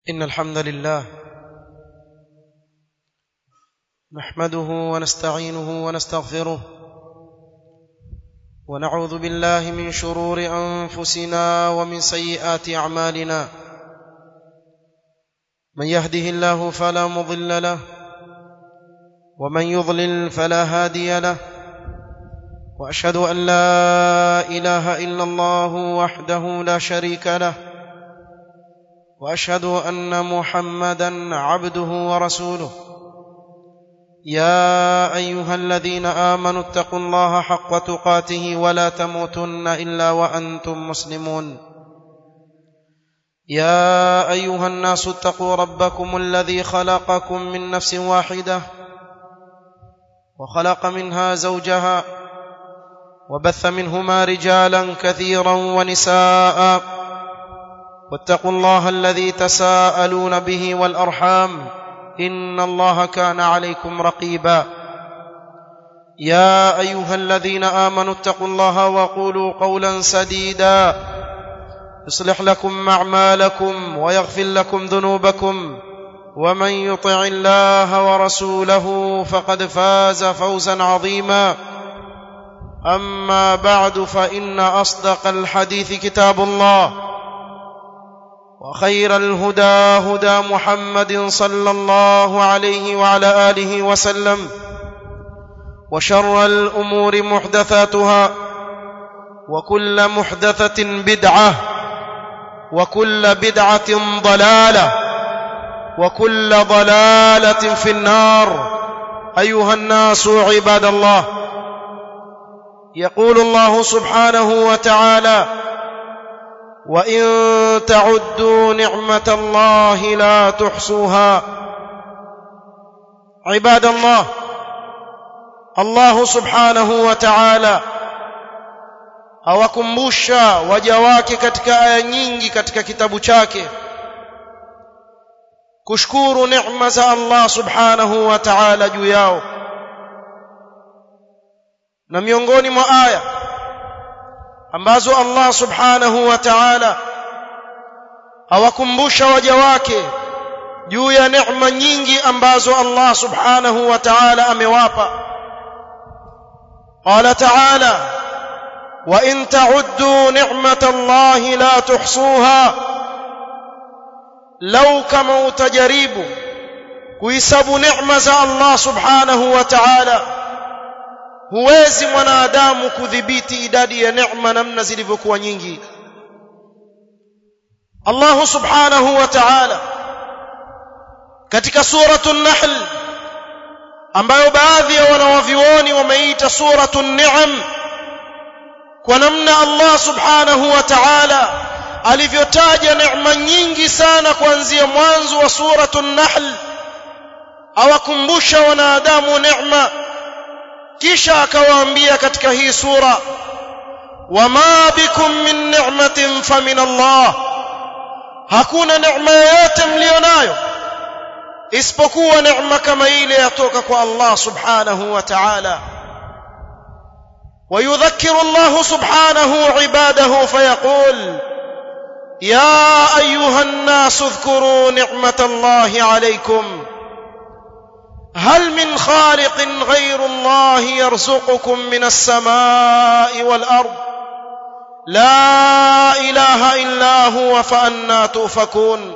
إن الحمد لله نحمده ونستعينه ونستغفره ونعوذ بالله من شرور أنفسنا ومن سيئات أعمالنا من يهده الله فلا مضل له ومن يضلل فلا هادي له وأشهد أن لا إله إلا الله وحده لا شريك له وأشهد أن محمدًا عبده ورسوله يا أيها الذين آمنوا اتقوا الله حق تقاته ولا تموتن إلا وأنتم مسلمون يا أيها الناس اتقوا ربكم الذي خلقكم من نفس واحدة وخلق منها زوجها وبث منهما رجالا كثيرا ونساء واتقوا الله الذي تساءلون به والأرحام إن الله كان عليكم رقيبا يا أيها الذين آمنوا اتقوا الله وقولوا قولا سديدا يصلح لكم أعمالكم ويغفر لكم ذنوبكم ومن يطع الله ورسوله فقد فاز فوزا عظيما أما بعد فإن أصدق الحديث كتاب الله وخير الهدى هدى محمد صلى الله عليه وعلى آله وسلم وشر الأمور محدثاتها وكل محدثة بدعة وكل بدعة ضلالة وكل ضلالة في النار أيها الناس عباد الله يقول الله سبحانه وتعالى وإن تعدوا نعمة الله لا تحصوها عباد الله الله سبحانه وتعالى awakumbusha waja wake katika aya nyingi katika kitabu chake kushukuru neema za Allah subhanahu wa ta'ala juu yao na miongoni mwa aya ambazo Allah subhanahu wa ta'ala awakumbusha waja wake juu ya neema nyingi ambazo Allah subhanahu wa ta'ala amewapa qala ta'ala wa in ta'uddu ni'matallahi la tuhsuha law kama utajaribu kuhesabu neema za Allah subhanahu wa ta'ala huwezi mwanadamu kudhibiti idadi ya neema namna zilivyokuwa nyingi Allah subhanahu wa ta'ala katika suratul nahl ambayo baadhi ya wanawavioni wameita suratul ni'am kwa namna Allah subhanahu wa ta'ala alivyotaja neema nyingi sana kuanzia mwanzo wa suratul nahl awakumbusha wanadamu neema kisha akawaambia katika hii sura wama bikum min ni'matin famin Allah hakuna neema yoyote mlionayo isipokuwa neema kama ile yatoka kwa Allah subhanahu wa ta'ala ويذكر الله سبحانه عباده فيقول يا أيها الناس اذكروا نعمة الله عليكم هل من خالق غير الله يرزقكم من السماء والأرض لا إله إلا هو فأنى تؤفكون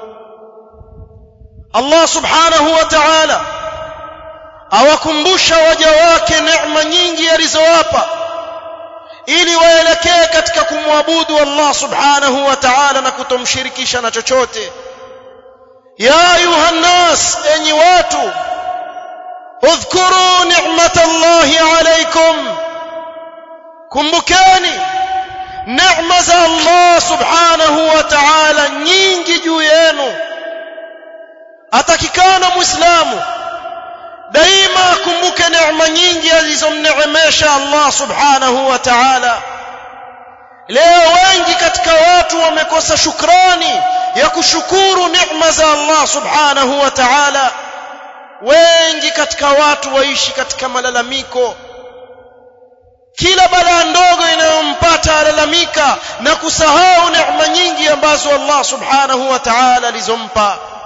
الله سبحانه وتعالى awakumbusha waja wake neema nyingi alizowapa ili waelekee katika kumwabudu Allah subhanahu wa ta'ala na kutomshirikisha na chochote ya ayuhan nas enyi watu udhkuru ni'matallahi alaykum kumbukeni neema za Allah subhanahu wa ta'ala nyingi juu yenu atakikana muislamu daima akumbuke neema nyingi alizomneemesha Allah subhanahu wa ta'ala leo wengi katika watu wamekosa shukrani ya kushukuru neema za Allah subhanahu wa ta'ala wengi katika watu waishi katika malalamiko kila balaa ndogo inayompata alalamika na kusahau neema nyingi ambazo Allah subhanahu wa ta'ala alizompa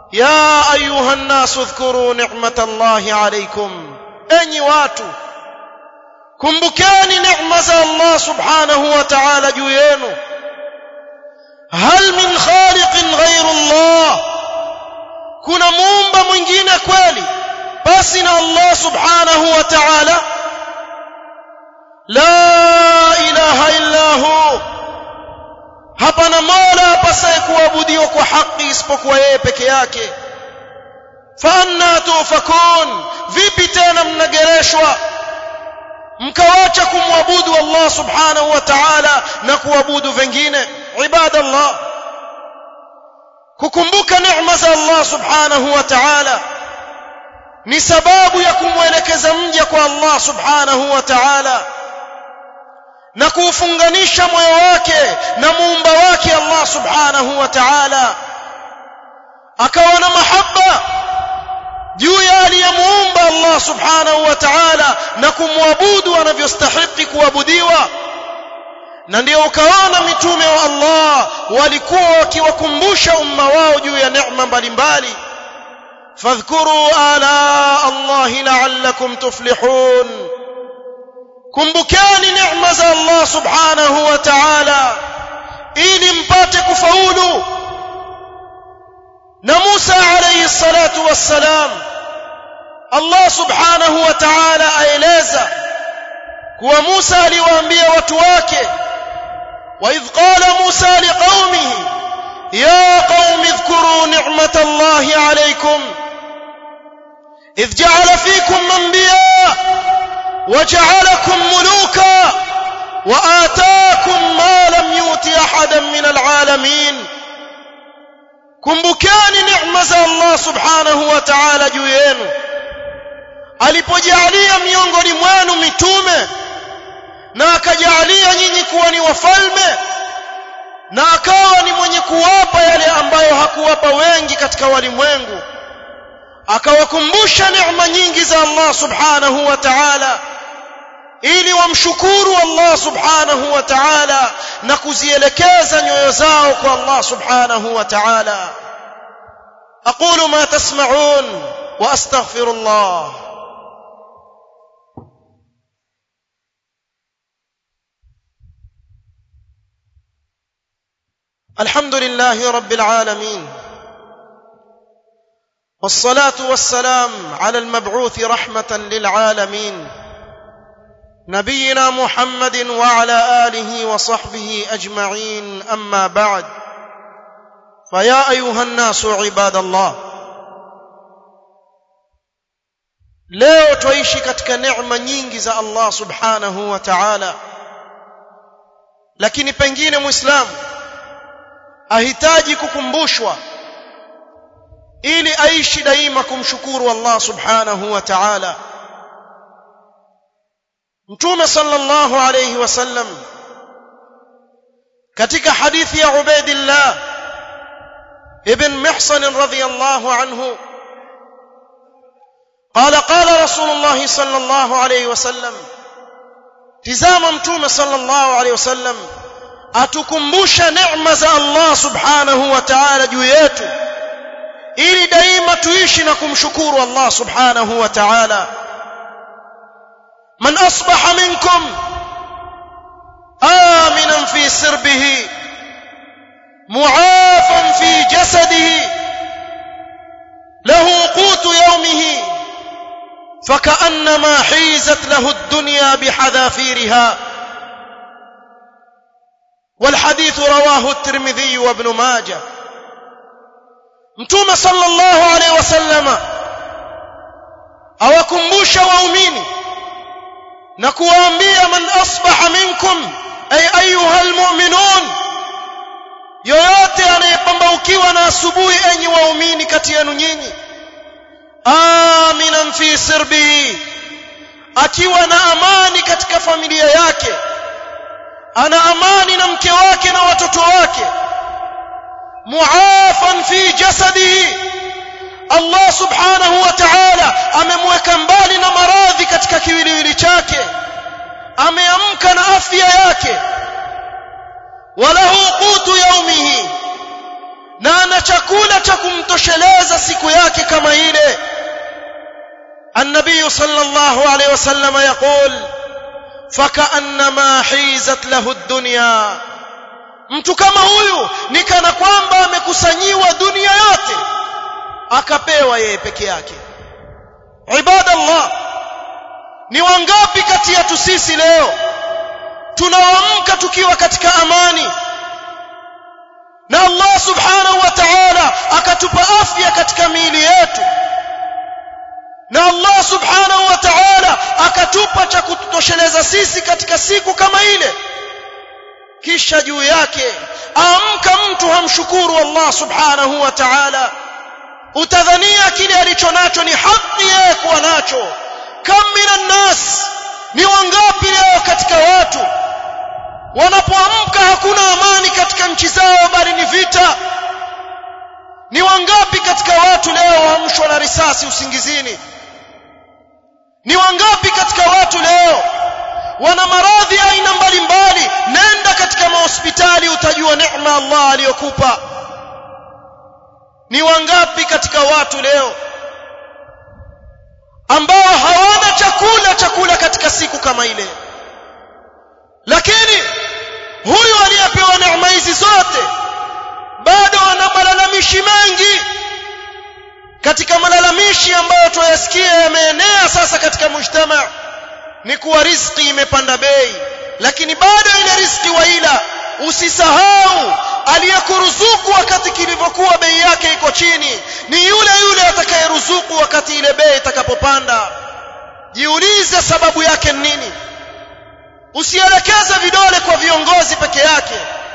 ya ayuha an-nasu dhkuru ni'matallahi alaykum, enyi watu kumbukeni neema za Allah subhanahu wa ta'ala juu yenu. Hal min khaliqin ghayru Allah, kuna muumba mwingine kweli basi na Allah subhanahu wa ta'ala? La ilaha illa hu, hapana mola apasaye kuabudiwa kwa haki isipokuwa yeye peke yake. Fa anna tufakun, vipi tena mnagereshwa mkawacha kumwabudu Allah subhanahu wa ta'ala na kuabudu vingine? Ibadallah, kukumbuka neema za Allah subhanahu wa ta'ala ni sababu ya kumwelekeza mja kwa Allah subhanahu wa ta'ala na kuufunganisha moyo wake na muumba wake Allah subhanahu wa ta'ala, akawa na mahaba juu ya aliyemuumba Allah subhanahu wa ta'ala na kumwabudu anavyostahili kuabudiwa. Na ndio ukaona mitume wa Allah walikuwa wakiwakumbusha umma wao juu ya neema mbalimbali. Fadhkuru ala Allahi la'allakum tuflihun, kumbukeni neema za Allah subhanahu wa ta'ala ili mpate kufaulu. Na Musa alayhi salatu wassalam, Allah subhanahu wa ta'ala aeleza kuwa Musa aliwaambia watu wake, wa idh qala Musa liqaumihi ya qaumi dhkuru ni'matallahi alaykum idh ja'ala fikum anbiya wa ja'alakum muluka wa ataakum ma lam yuti ahadan min alalamin. Kumbukeni neema za Allah subhanahu wa ta'ala juu yenu alipojalia miongoni mwenu mitume na akajalia nyinyi kuwa ni wafalme na akawa ni mwenye kuwapa yale ambayo hakuwapa wengi katika walimwengu. Akawakumbusha neema nyingi za Allah subhanahu wa ta'ala ili wamshukuru Allah subhanahu wa ta'ala na kuzielekeza nyoyo zao kwa Allah subhanahu wa ta'ala. aqulu ma tasma'un wa astaghfirullah. alhamdulillahi rabbil alamin, والصلاة والسلام على المبعوث رحمة للعالمين نبينا محمد وعلى آله وصحبه أجمعين. أما بعد، فيا أيها الناس عباد الله، leo tuishi katika neema nyingi za Allah subhanahu wa ta'ala, lakini pengine muislamu ahitaji kukumbushwa ili aishi daima kumshukuru Allah subhanahu wa ta'ala. Mtume sallallahu alayhi wasallam katika hadithi ya Ubaydillah ibn Mihsan radhiyallahu anhu قال رسول الله صلى الله عليه وسلم, tizama Mtume sallallahu alayhi wasallam atukumbusha neema za Allah subhanahu wa ta'ala juu yetu ili daima tuishi na kumshukuru Allah subhanahu wa ta'ala. man asbaha minkum aminan fi sirbihi mu'afan fi jasadihi lahu qutu yawmihi فكأنما حيزت له الدنيا بحذافيرها. والحديث رواه الترمذي وابن ماجه. Mtume sallallahu alayhi wasallam awakumbusha waumini na kuwaambia, man asbaha minkum ay ayuha almu'minun, yoyote anayepambaukiwa na asubuhi enyi waumini kati yenu nyinyi, aminan fi sirbihi, akiwa na amani katika familia yake, ana amani na mke wake na watoto wake, muafan fi jasadihi, Allah subhanahu wa ta'ala amemweka mbali na maradhi katika kiwiliwili chake, ameamka na afya yake, walahu qutu yaumihi, na ana chakula cha kumtosheleza siku yake kama ile. النبي صلى الله عليه وسلم يقول فكأنما حيزت له الدنيا. mtu kama huyu ni kana kwamba amekusanyiwa dunia yote akapewa yeye peke yake. Ibadallah, ni wangapi kati yetu sisi leo tunaamka tukiwa katika amani na Allah subhanahu wa ta'ala akatupa afya katika miili yetu, na Allah subhanahu wa ta'ala akatupa cha kututosheleza sisi katika siku kama ile, kisha juu yake amka mtu hamshukuru Allah subhanahu wa ta'ala, utadhania kile alichonacho ni haki yeye kuwa nacho. Kam minan nas, ni wangapi leo katika watu wanapoamka hakuna amani katika nchi zao bali ni vita? Ni wangapi katika watu leo waamshwa na risasi usingizini? Ni wangapi katika watu leo wana maradhi aina mbalimbali? Nenda katika mahospitali utajua neema Allah aliyokupa. Ni wangapi katika watu leo ambao hawana chakula katika siku kama ile? Lakini huyu aliyepewa neema hizi zote bado ana malalamishi mengi. Katika malalamishi ambayo tuyasikia yameenea sasa katika mujtama ni kuwa riziki imepanda bei, lakini bado ile riziki waila. Usisahau aliyekuruzuku wakati kilivyokuwa bei yake iko chini ni yule yule atakayeruzuku wakati ile bei itakapopanda. Jiulize sababu yake ni nini. Usielekeze vidole kwa viongozi peke yake.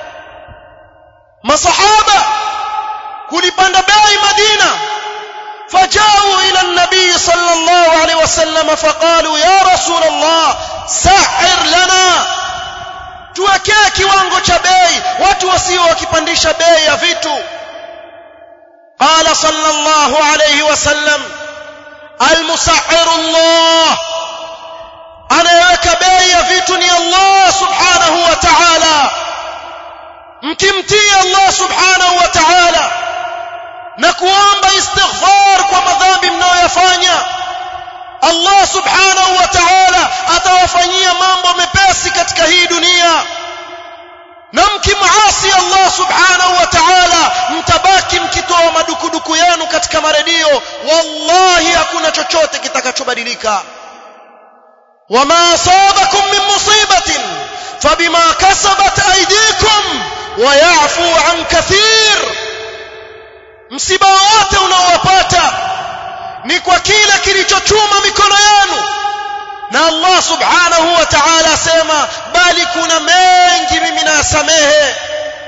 Masahaba kulipanda bei Madina, فجاءوا إلى النبي صلى الله عليه وسلم فقالوا يا رسول الله سعر لنا, tuwekee kiwango cha bei, watu wasio wakipandisha bei ya vitu. قال صلى الله عليه وسلم المسعر الله, anayeweka bei ya vitu ni Allah subhanahu wa ta'ala. mkimtii Allah subhanahu wa ta'ala na kuomba istighfar kwa madhambi mnayoyafanya, Allah subhanahu wa ta'ala atawafanyia mambo mepesi katika hii dunia. Na mkimuasi Allah subhanahu wa ta'ala mtabaki mkitoa madukuduku yenu katika maredio, wallahi hakuna chochote kitakachobadilika. wama asabakum min musibatin fabima kasabat aydikum wa ya'fu an kathir. msiba wote unaowapata ni kwa kile kilichochuma mikono yenu, na Allah subhanahu wa ta'ala asema bali kuna mengi mimi nasamehe.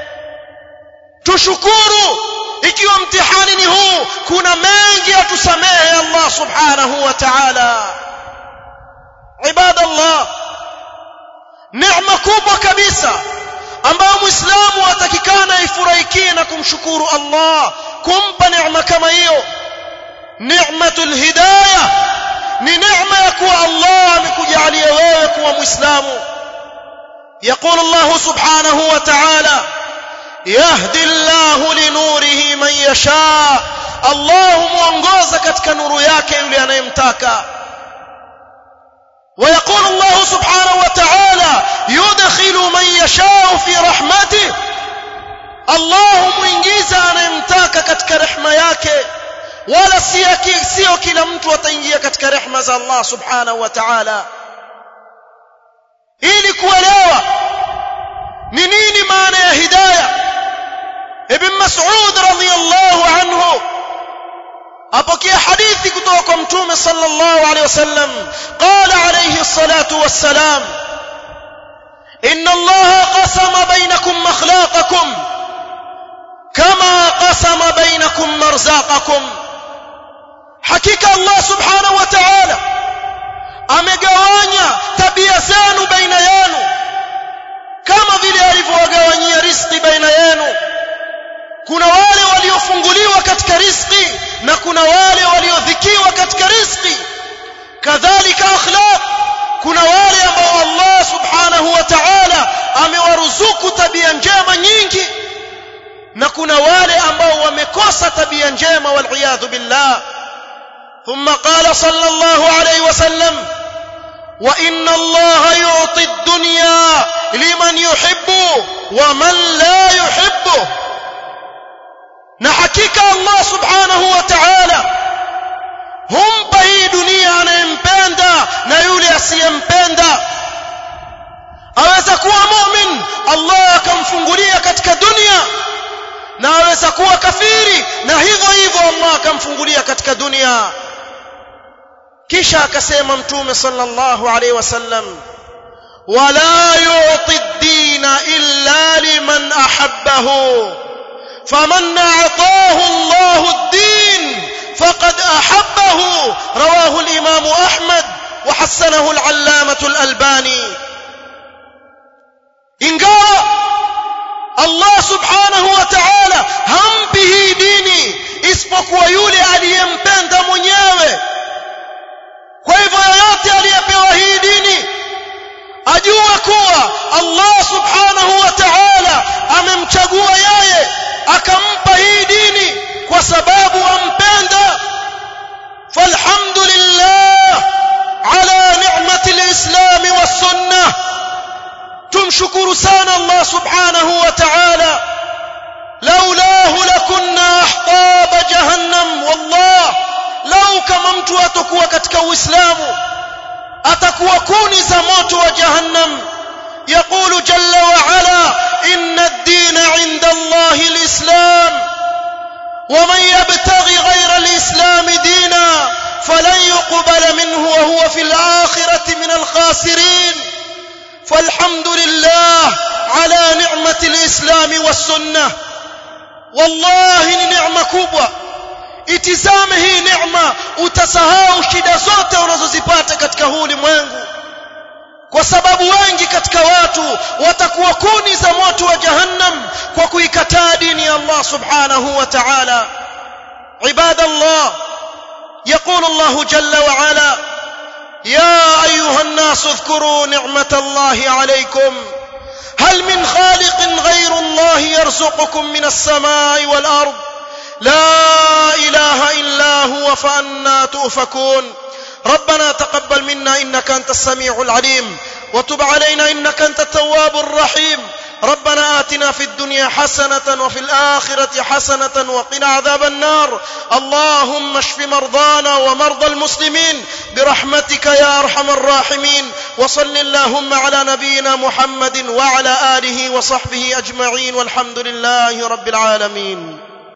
tushukuru ikiwa mtihani ni huu, kuna mengi atusamehe Allah subhanahu wa ta'ala. ibadallah, neema kubwa kabisa ambayo muislamu atakikana ifurahikie na kumshukuru Allah kumpa neema kama hiyo, ni'matul hidayah, ni neema ya kuwa Allah amekujalia wewe kuwa muislamu. يقول الله سبحانه وتعالى يهدي الله لنوره من يشاء, الله muongoza katika nuru yake yule anayemtaka. ويقول الله سبحانه وتعالى يدخل من يشاء في رحمته, Allah muingiza anayemtaka katika rehema yake, wala sio kila mtu ataingia katika rehema za Allah subhanahu wa ta'ala. ili kuelewa ni nini maana ya hidayah, Ibn Mas'ud radhiyallahu anhu apokea hadithi kutoka kwa Mtume sallallahu alayhi wasallam, qala alayhi salatu wassalam inna Allah qasama bainakum akhlaqakum kama qasama bainakum marzaqakum, hakika Allah subhanahu wa ta'ala amegawanya tabia zenu baina yenu kama vile alivyowagawanyia riziki baina yenu. kuna wale waliofunguliwa katika riziki na kuna wale waliodhikiwa katika riziki. kadhalika akhlaq, kuna wale ambao Allah subhanahu wa ta'ala amewaruzuku tabia njema nyingi na kuna wale ambao wamekosa tabia njema wal billah. ثم قال صلى الله عليه وسلم وإن الله يعطي الدنيا لمن يحب ومن لا يحبه. na hakika Allah subhanahu wa ta'ala humpa hii dunia anayempenda na yule asiyempenda. Aweza kuwa mu'min Allah akamfungulia katika dunia, na aweza kuwa kafiri na hivyo hivyo Allah akamfungulia katika dunia. Kisha akasema Mtume sallallahu alayhi wasallam wala yu'ti ad-dina illa liman ahabbahu faman a'tahu Allahu ad-din faqad ahabbahu. rawahu al-imam Ahmad wa hasanahu al-allamah al-Albani. ingawa Allah subhanahu wa ta'ala hampi hii dini isipokuwa yule aliyempenda mwenyewe. Kwa hivyo yote aliyepewa hii dini ajue kuwa Allah subhanahu wa ta'ala amemchagua yeye akampa hii dini kwa sababu ampenda. falhamdulillah ala ni'mati al-islam was-sunnah. tumshukuru sana Allah subhanahu wa ta'ala. laulahu lakunna ahqaba jahannam. wallah, lau kama mtu atakuwa katika Uislamu atakuwa kuni za moto wa jahannam. يقول جل وعلا إن الدين عند الله الإسلام ومن يبتغي غير الإسلام دينا فلن يقبل منه وهو في الآخرة من الخاسرين. فالحمد لله على نعمة الإسلام والسنة. والله نعمة كبرى. itizame hii neema, utasahau shida zote unazozipata katika huu ulimwengu, kwa sababu wengi katika watu watakuwa kuni za moto wa jahannam kwa kuikataa dini ya Allah subhanahu wa ta'ala. ibadallah, يقول الله جل وعلا يا أيها الناس اذكروا نعمة الله عليكم هل من خالق غير الله يرزقكم من السماء والأرض لا إله إلا هو فأنا تؤفكون. ربنا تقبل منا إنك أنت السميع العليم وتب علينا إنك أنت التواب الرحيم. ربنا آتنا في الدنيا حسنة وفي الآخرة حسنة وقنا عذاب النار. اللهم اشف مرضانا ومرضى المسلمين برحمتك يا أرحم الراحمين. وصل اللهم على نبينا محمد وعلى آله وصحبه أجمعين والحمد لله رب العالمين.